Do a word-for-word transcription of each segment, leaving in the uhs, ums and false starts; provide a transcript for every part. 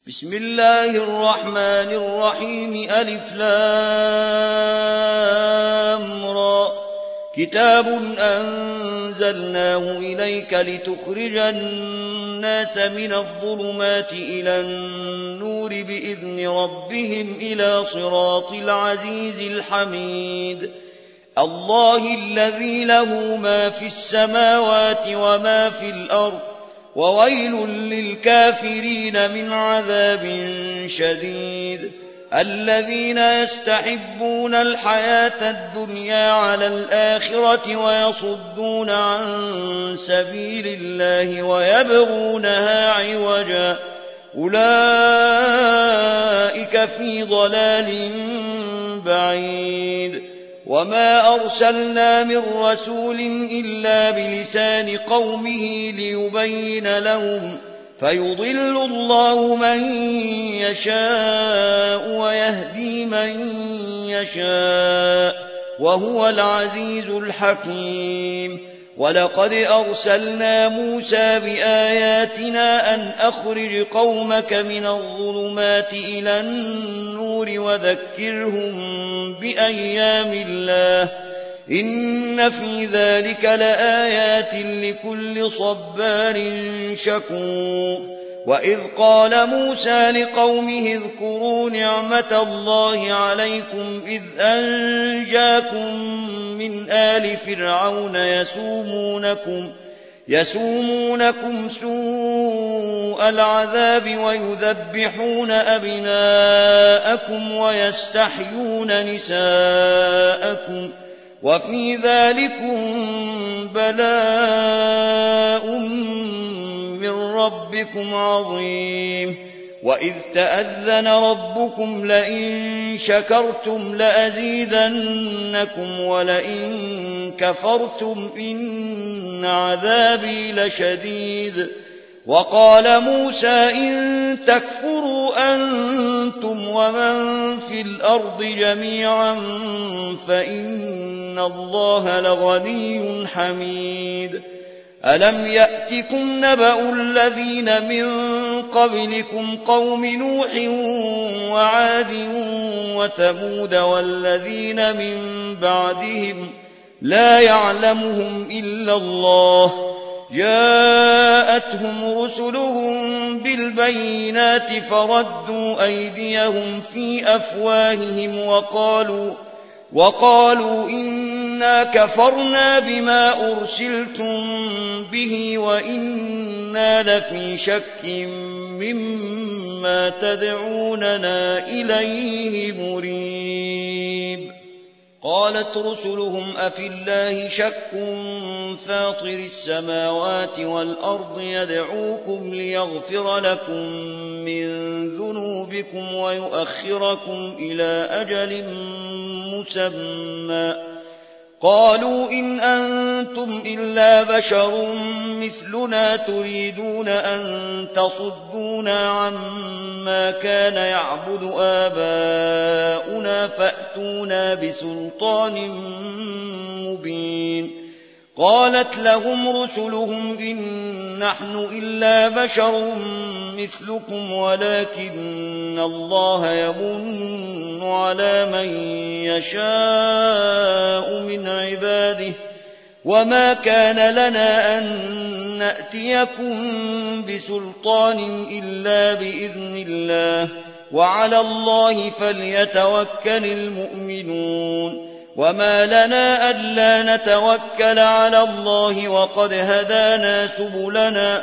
بسم الله الرحمن الرحيم ألف لام را كتاب أنزلناه إليك لتخرج الناس من الظلمات إلى النور بإذن ربهم إلى صراط العزيز الحميد الله الذي له ما في السماوات وما في الأرض وويل للكافرين من عذاب شديد الذين يستحبون الحياة الدنيا على الآخرة ويصدون عن سبيل الله ويبغونها عوجا أولئك في ضلال بعيد وما أرسلنا من رسول إلا بلسان قومه ليبين لهم فيضل الله من يشاء ويهدي من يشاء وهو العزيز الحكيم ولقد أرسلنا موسى بآياتنا أن أخرج قومك من الظلمات إلى النور وذكرهم بأيام الله إن في ذلك لآيات لكل صبار شكور وإذ قال موسى لقومه اذكروا نعمة الله عليكم إذ أنجاكم من آل فرعون يسومونكم يسومونكم سوء العذاب ويذبحون أبناءكم ويستحيون نساءكم وفي ذلكم بلاء من ربكم عظيم وإذ تأذن ربكم لئن شكرتم لأزيدنكم ولئن كفرتم إن عذابي لشديد وقال موسى إن تكفروا أنتم ومن في الأرض جميعا فإن الله لغني حميد ألم يأتكم نبأ الذين من قبلكم قوم نوح وعاد وثمود والذين من بعدهم لا يعلمهم إلا الله جاءتهم رسلهم بالبينات فردوا أيديهم في أفواههم وقالوا وقالوا إنا كفرنا بما أرسلتم به وإنا لفي شك مما تدعوننا إليه مريب قالت رسلهم أفي الله شك فاطر السماوات والأرض يدعوكم ليغفر لكم من ذنوبكم ويؤخركم إلى أجل مسمى قالوا إن أنتم إلا بشر مثلنا تريدون أن تصدونا عما كان يعبد آباؤنا فأتونا بسلطان مبين قالت لهم رسلهم إن نحن إلا بشر مثلكم ولكن الله يمن على من يشاء من عباده وما كان لنا أن نأتيكم بسلطان إلا بإذن الله وعلى الله فليتوكل المؤمنون وما لنا ألا نتوكل على الله وقد هدانا سبلنا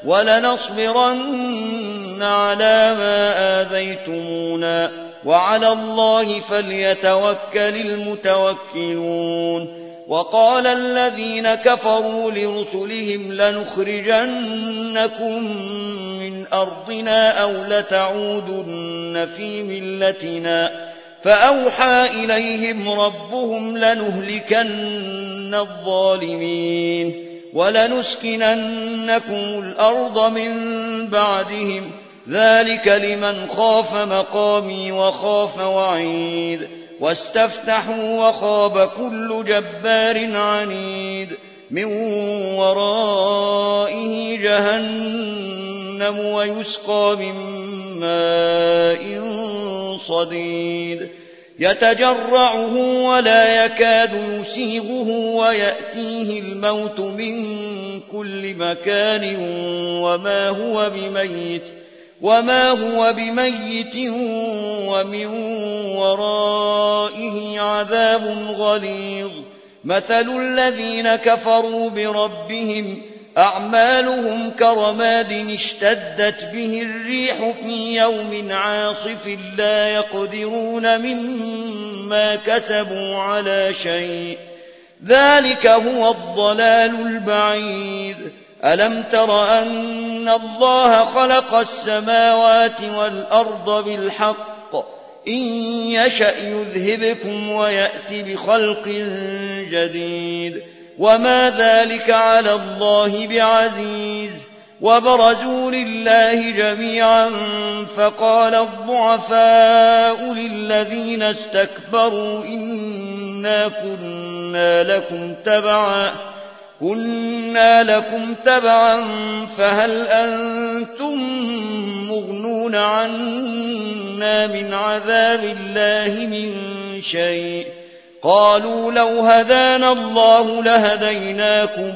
ولنصبرن على ما آذيتمونا وعلى الله فليتوكل المتوكلون وقال الذين كفروا لرسلهم لنخرجنكم من أرضنا أو لتعودن في ملتنا فأوحى إليهم ربهم لنهلكن الظالمين ولنسكننكم الأرض من بعدهم ذلك لمن خاف مقامي وخاف وعيد واستفتحوا وخاب كل جبار عنيد من ورائه جهنم ويسقى من ماء صديد يتجرعه ولا يكاد يسيغه ويأتيه الموت من كل مكان وما هو بميت وما هو بميت ومن ورائه عذاب غليظ مثل الذين كفروا بربهم أعمالهم كرماد اشتدت به الريح في يوم عاصف لا يقدرون مما كسبوا على شيء ذلك هو الضلال البعيد ألم تر أن الله خلق السماوات والأرض بالحق إن يشأ يذهبكم ويأتي بخلق جديد وما ذلك على الله بعزيز وبرزوا لله جميعا فقال الضعفاء للذين استكبروا إنا كنا لكم تبعا كنا لكم تبعا فهل أنتم مغنون عنا من عذاب الله من شيء قالوا لو هدانا الله لهديناكم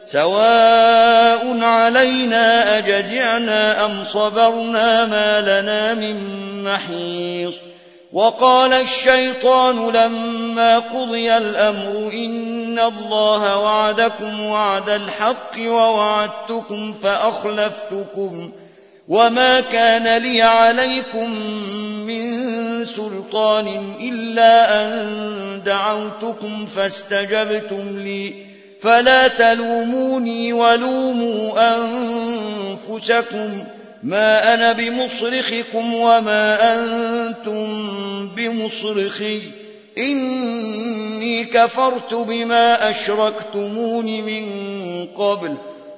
سواء علينا أجزعنا أم صبرنا ما لنا من محيص وقال الشيطان لما قضي الأمر إن الله وعدكم وعد الحق ووعدتكم فأخلفتكم وما كان لي عليكم من سلطان إلا أن دعوتكم فاستجبتم لي فلا تلوموني ولوموا أنفسكم ما أنا بمصرخكم وما أنتم بمصرخي إني كفرت بما أشركتمون من قبل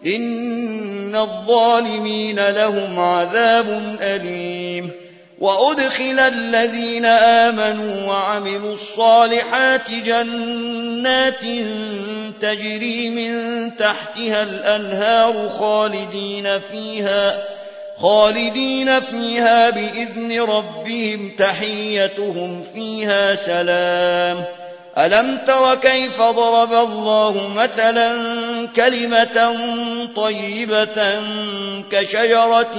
إن الظالمين لهم عذاب أليم وأدخل الذين آمنوا وعملوا الصالحات جنات تجري من تحتها الأنهار خالدين فيها خالدين فيها بإذن ربهم تحيتهم فيها سلام ألم تر كيف ضرب الله مثلا كلمة طيبة كشجرة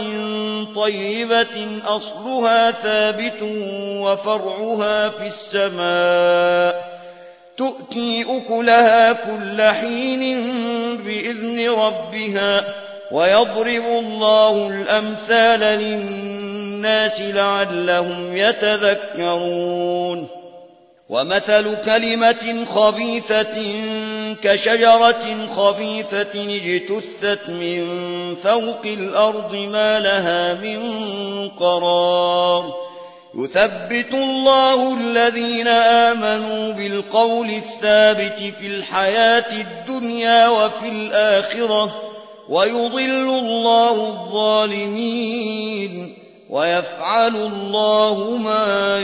طيبة أصلها ثابت وفرعها في السماء تؤتي أكلها كل حين بإذن ربها ويضرب الله الأمثال للناس لعلهم يتذكرون ومثل كلمة خبيثة كشجرة خبيثة اجتثت من فوق الأرض ما لها من قرار يثبت الله الذين آمنوا بالقول الثابت في الحياة الدنيا وفي الآخرة ويضل الله الظالمين ويفعل الله ما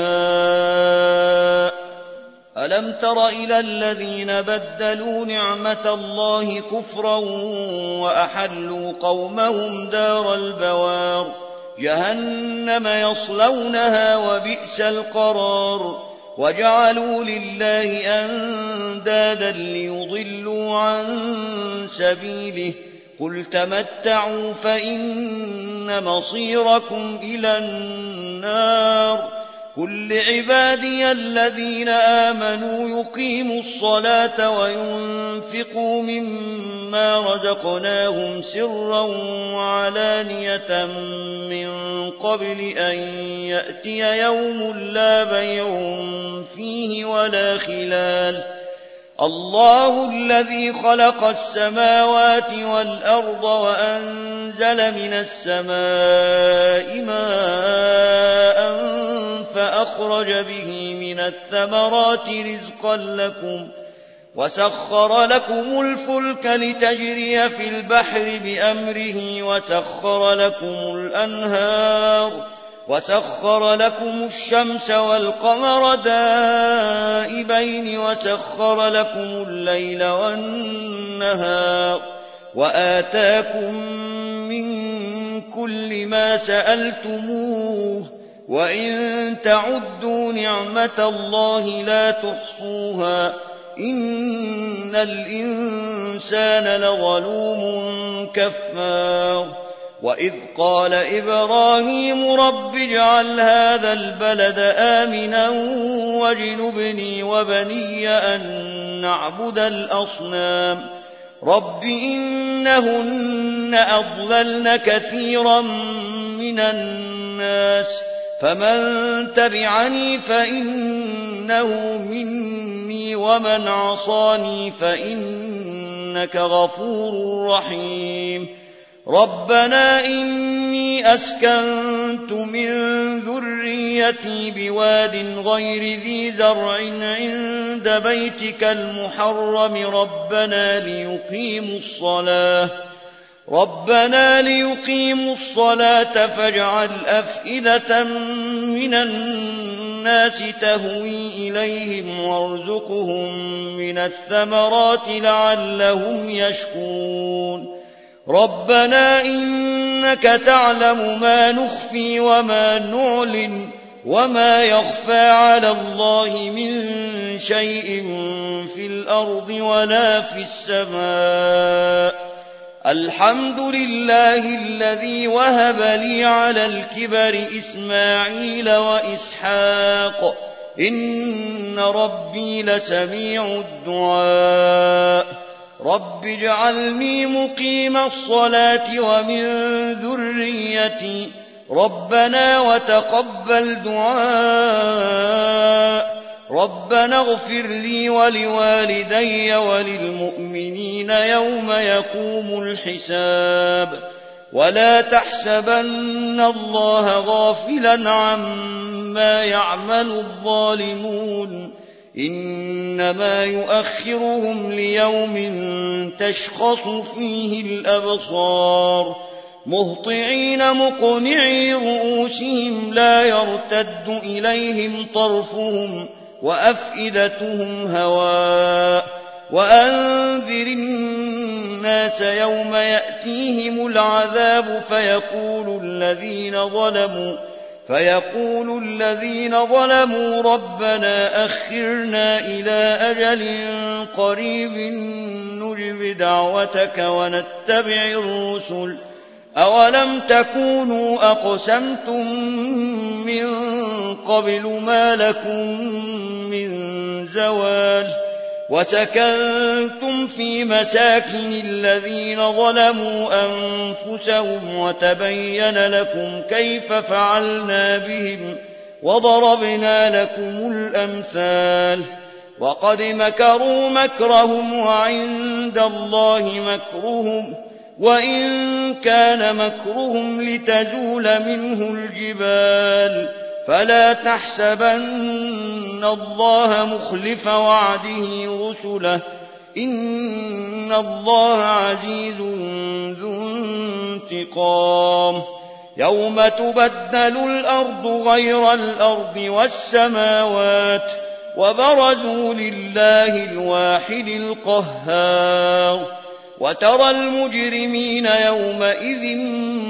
يشاء ألم تر إلى الذين بدلوا نعمة الله كفرا وأحلوا قومهم دار البوار جهنم يصلونها وبئس القرار وجعلوا لله أندادا ليضلوا عن سبيله قل تمتعوا فإن مصيركم إلى النار قل لعبادي الذين آمنوا يقيموا الصلاة وينفقوا مما رزقناهم سرا وعلانية من قبل أن يأتي يوم لا بيع فيه ولا خلال الله الذي خلق السماوات والأرض وأنزل من السماء ماء فأخرج به من الثمرات رزقا لكم وسخر لكم الفلك لتجري في البحر بأمره وسخر لكم الأنهار وسخر لكم الشمس والقمر دائبين وسخر لكم الليل والنهار وآتاكم من كل ما سألتموه وإن تعدوا نعمة الله لا تحصوها إن الإنسان لظلوم كفار وإذ قال إبراهيم رب اجعل هذا البلد آمنا واجنبني وبني أن نعبد الأصنام رب إنهن أضللن كثيرا من الناس فمن تبعني فإنه مني ومن عصاني فإنك غفور رحيم ربنا إني أسكنت من ذريتي بواد غير ذي زرع عند بيتك المحرم ربنا ليقيموا الصلاة ربنا ليقيموا الصلاة فاجعل أفئدة من الناس تهوي إليهم وارزقهم من الثمرات لعلهم يشكرون ربنا إنك تعلم ما نخفي وما نعلن وما يخفى على الله من شيء في الأرض ولا في السماء الحمد لله الذي وهب لي على الكبر إسماعيل وإسحاق إن ربي لسميع الدعاء رب اجعلني مقيم الصلاة ومن ذريتي ربنا وتقبل دعاء ربنا اغفر لي ولوالدي وللمؤمنين يوم يقوم الحساب ولا تحسبن الله غافلا عما يعمل الظالمون إنما يؤخرهم ليوم تشخص فيه الأبصار مهطعين مقنعي رؤوسهم لا يرتد إليهم طرفهم وأفئدتهم هواء وأنذر الناس يوم يأتيهم العذاب فيقول الذين ظلموا فيقول الذين ظلموا ربنا أخرنا إلى أجل قريب نجب دعوتك ونتبع الرسل أولم تكونوا أقسمتم من قبل ما لكم من زوال وسكنتم في مساكن الذين ظلموا أنفسهم وتبين لكم كيف فعلنا بهم وضربنا لكم الأمثال وقد مكروا مكرهم وعند الله مكرهم وإن كان مكرهم لتزول منه الجبال فلا تحسبن الله مخلف وعده رسله إن الله عزيز ذو انتقام يوم تبدل الأرض غير الأرض والسماوات وبرزوا لله الواحد القهار وترى المجرمين يومئذ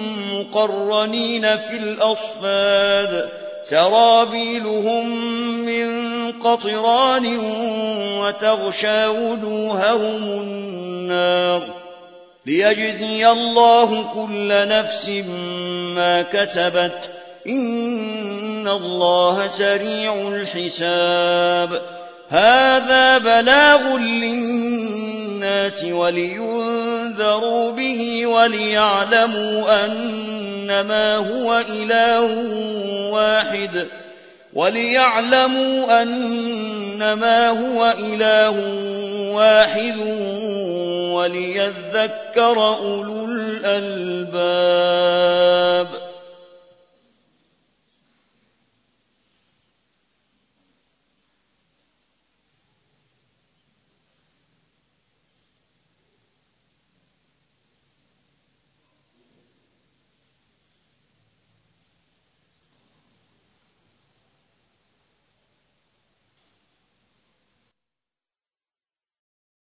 مقرنين في الأصفاد سرابيلهم من قطران وتغشى وجوههم النار ليجزي الله كل نفس ما كسبت إن الله سريع الحساب هذا بلاغ للناس ولينذروا به وليعلموا أنما هو إله واحد وليعلموا أنما هو إله واحد وليذكر أولو الألباب